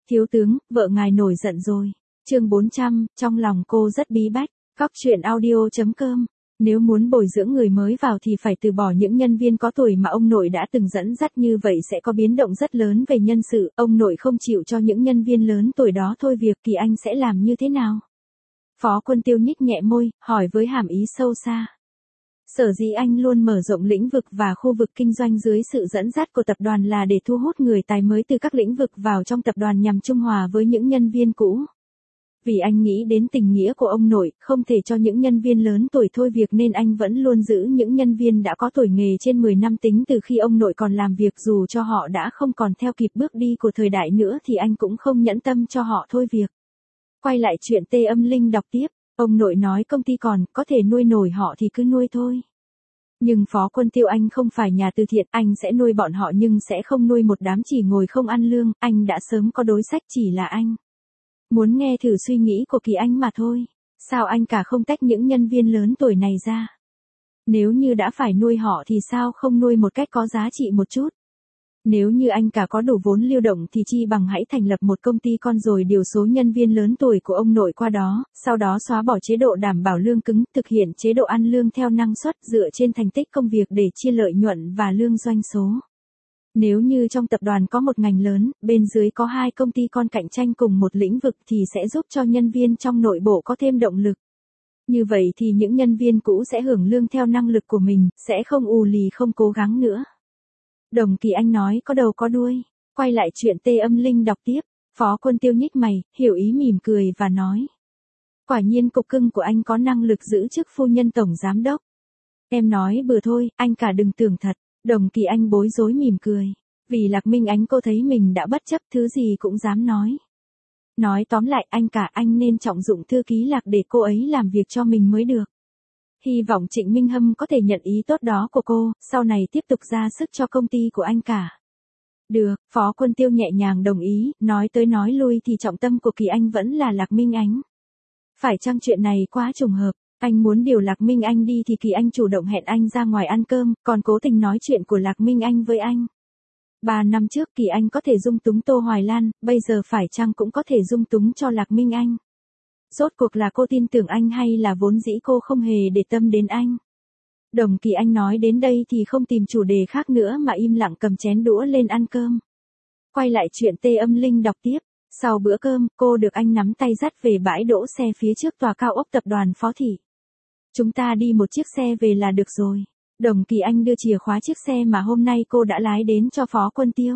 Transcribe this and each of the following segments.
Thiếu tướng, vợ ngài nổi giận rồi. Chương 400, trong lòng cô rất bí bách. Góc truyện audio.com. Nếu muốn bồi dưỡng người mới vào thì phải từ bỏ những nhân viên có tuổi mà ông nội đã từng dẫn dắt, như vậy sẽ có biến động rất lớn về nhân sự. Ông nội không chịu cho những nhân viên lớn tuổi đó thôi việc thì anh sẽ làm như thế nào? Phó Quân Tiêu nhích nhẹ môi, hỏi với hàm ý sâu xa. Sở dĩ anh luôn mở rộng lĩnh vực và khu vực kinh doanh dưới sự dẫn dắt của tập đoàn là để thu hút người tài mới từ các lĩnh vực vào trong tập đoàn nhằm trung hòa với những nhân viên cũ. Vì anh nghĩ đến tình nghĩa của ông nội, không thể cho những nhân viên lớn tuổi thôi việc nên anh vẫn luôn giữ những nhân viên đã có tuổi nghề trên 10 năm tính từ khi ông nội còn làm việc, dù cho họ đã không còn theo kịp bước đi của thời đại nữa thì anh cũng không nhẫn tâm cho họ thôi việc. Quay lại chuyện Tê Âm Linh đọc tiếp, ông nội nói công ty còn có thể nuôi nổi họ thì cứ nuôi thôi. Nhưng Phó Quân Tiêu, anh không phải nhà từ thiện, anh sẽ nuôi bọn họ nhưng sẽ không nuôi một đám chỉ ngồi không ăn lương, anh đã sớm có đối sách, chỉ là anh muốn nghe thử suy nghĩ của Kỳ Anh mà thôi. Sao anh cả không tách những nhân viên lớn tuổi này ra? Nếu như đã phải nuôi họ thì sao không nuôi một cách có giá trị một chút? Nếu như anh cả có đủ vốn lưu động thì chi bằng hãy thành lập một công ty con rồi điều số nhân viên lớn tuổi của ông nội qua đó, sau đó xóa bỏ chế độ đảm bảo lương cứng, thực hiện chế độ ăn lương theo năng suất dựa trên thành tích công việc để chia lợi nhuận và lương doanh số. Nếu như trong tập đoàn có một ngành lớn, bên dưới có 2 công ty con cạnh tranh cùng một lĩnh vực thì sẽ giúp cho nhân viên trong nội bộ có thêm động lực. Như vậy thì những nhân viên cũ sẽ hưởng lương theo năng lực của mình, sẽ không ù lì không cố gắng nữa. Đồng Kỳ Anh nói có đầu có đuôi. Quay lại chuyện Tê Âm Linh đọc tiếp, Phó Quân Tiêu nhích mày, hiểu ý mỉm cười và nói. Quả nhiên cục cưng của anh có năng lực giữ chức phu nhân tổng giám đốc. Em nói bừa thôi, anh cả đừng tưởng thật. Đồng Kỳ Anh bối rối mỉm cười. Vì Lạc Minh Ánh cô thấy mình đã bất chấp, thứ gì cũng dám nói. Nói tóm lại anh cả, anh nên trọng dụng thư ký Lạc để cô ấy làm việc cho mình mới được. Hy vọng Trịnh Minh Hâm có thể nhận ý tốt đó của cô, sau này tiếp tục ra sức cho công ty của anh cả. Được, Phó Quân Tiêu nhẹ nhàng đồng ý, nói tới nói lui thì trọng tâm của Kỳ Anh vẫn là Lạc Minh Ánh. Phải chăng chuyện này quá trùng hợp, anh muốn điều Lạc Minh Anh đi thì Kỳ Anh chủ động hẹn anh ra ngoài ăn cơm, còn cố tình nói chuyện của Lạc Minh Anh với anh. 3 năm trước Kỳ Anh có thể dung túng Tô Hoài Lan, bây giờ phải chăng cũng có thể dung túng cho Lạc Minh Anh? Rốt cuộc là cô tin tưởng anh hay là vốn dĩ cô không hề để tâm đến anh? Đồng Kỳ Anh nói đến đây thì không tìm chủ đề khác nữa mà im lặng cầm chén đũa lên ăn cơm. Quay lại chuyện Tê Âm Linh đọc tiếp. Sau bữa cơm, cô được anh nắm tay dắt về bãi đỗ xe phía trước tòa cao ốc tập đoàn Phó Thị. Chúng ta đi một chiếc xe về là được rồi. Đồng Kỳ Anh đưa chìa khóa chiếc xe mà hôm nay cô đã lái đến cho Phó Quân Tiêu.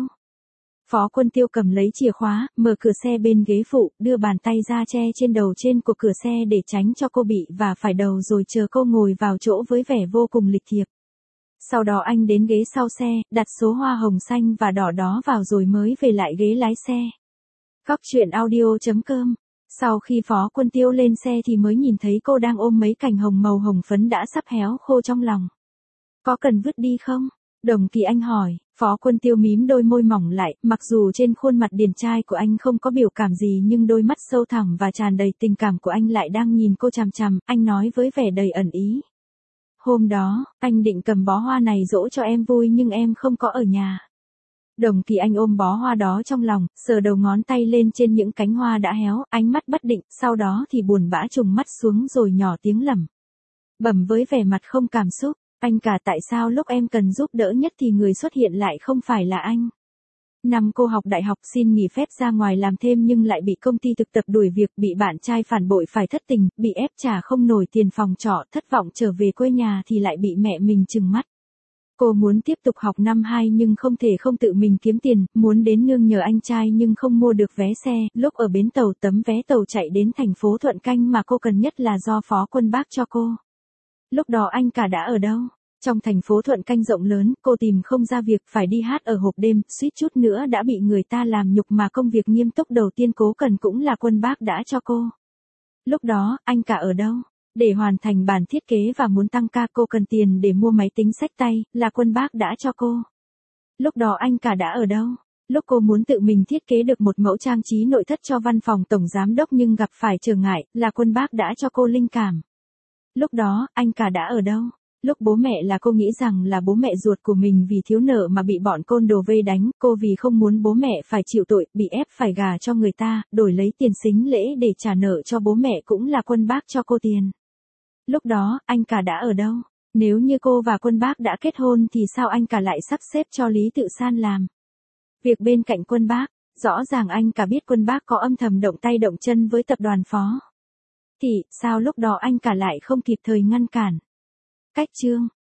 Phó Quân Tiêu cầm lấy chìa khóa, mở cửa xe bên ghế phụ, đưa bàn tay ra che trên đầu trên của cửa xe để tránh cho cô bị và phải đầu rồi chờ cô ngồi vào chỗ với vẻ vô cùng lịch thiệp. Sau đó anh đến ghế sau xe, đặt số hoa hồng xanh và đỏ đó vào rồi mới về lại ghế lái xe. Góc truyện audio.com. Sau khi Phó Quân Tiêu lên xe thì mới nhìn thấy cô đang ôm mấy cành hồng màu hồng phấn đã sắp héo khô trong lòng. Có cần vứt đi không? Đồng Kỳ Anh hỏi. Phó Quân Tiêu mím đôi môi mỏng lại, mặc dù trên khuôn mặt điển trai của anh không có biểu cảm gì nhưng đôi mắt sâu thẳm và tràn đầy tình cảm của anh lại đang nhìn cô chằm chằm, anh nói với vẻ đầy ẩn ý. Hôm đó, anh định cầm bó hoa này dỗ cho em vui nhưng em không có ở nhà. Đồng Kỳ Anh ôm bó hoa đó trong lòng, sờ đầu ngón tay lên trên những cánh hoa đã héo, ánh mắt bất định, sau đó thì buồn bã trùng mắt xuống rồi nhỏ tiếng lẩm bẩm với vẻ mặt không cảm xúc. Anh cả, tại sao lúc em cần giúp đỡ nhất thì người xuất hiện lại không phải là anh? Năm cô học đại học xin nghỉ phép ra ngoài làm thêm nhưng lại bị công ty thực tập đuổi việc, bị bạn trai phản bội phải thất tình, bị ép trả không nổi tiền phòng trọ, thất vọng trở về quê nhà thì lại bị mẹ mình trừng mắt. Cô muốn tiếp tục học năm 2 nhưng không thể không tự mình kiếm tiền, muốn đến nương nhờ anh trai nhưng không mua được vé xe, lúc ở bến tàu tấm vé tàu chạy đến thành phố Thuận Canh mà cô cần nhất là do Phó Quân bác cho cô. Lúc đó anh cả đã ở đâu? Trong thành phố Thuận Canh rộng lớn, cô tìm không ra việc, phải đi hát ở hộp đêm, suýt chút nữa đã bị người ta làm nhục mà công việc nghiêm túc đầu tiên cố cần cũng là Quân bác đã cho cô. Lúc đó, anh cả ở đâu? Để hoàn thành bản thiết kế và muốn tăng ca cô cần tiền để mua máy tính xách tay, là Quân bác đã cho cô. Lúc đó anh cả đã ở đâu? Lúc cô muốn tự mình thiết kế được một mẫu trang trí nội thất cho văn phòng tổng giám đốc nhưng gặp phải trở ngại, là Quân bác đã cho cô linh cảm. Lúc đó, anh cả đã ở đâu? Lúc bố mẹ là cô nghĩ rằng là bố mẹ ruột của mình vì thiếu nợ mà bị bọn côn đồ vây đánh, cô vì không muốn bố mẹ phải chịu tội, bị ép phải gả cho người ta, đổi lấy tiền sính lễ để trả nợ cho bố mẹ cũng là Quân Bác cho cô tiền. Lúc đó, anh cả đã ở đâu? Nếu như cô và Quân Bác đã kết hôn thì sao anh cả lại sắp xếp cho Lý Tự San làm việc bên cạnh Quân Bác? Rõ ràng anh cả biết Quân Bác có âm thầm động tay động chân với tập đoàn Phó. Thì, sao lúc đó anh cả lại không kịp thời ngăn cản? Cách chương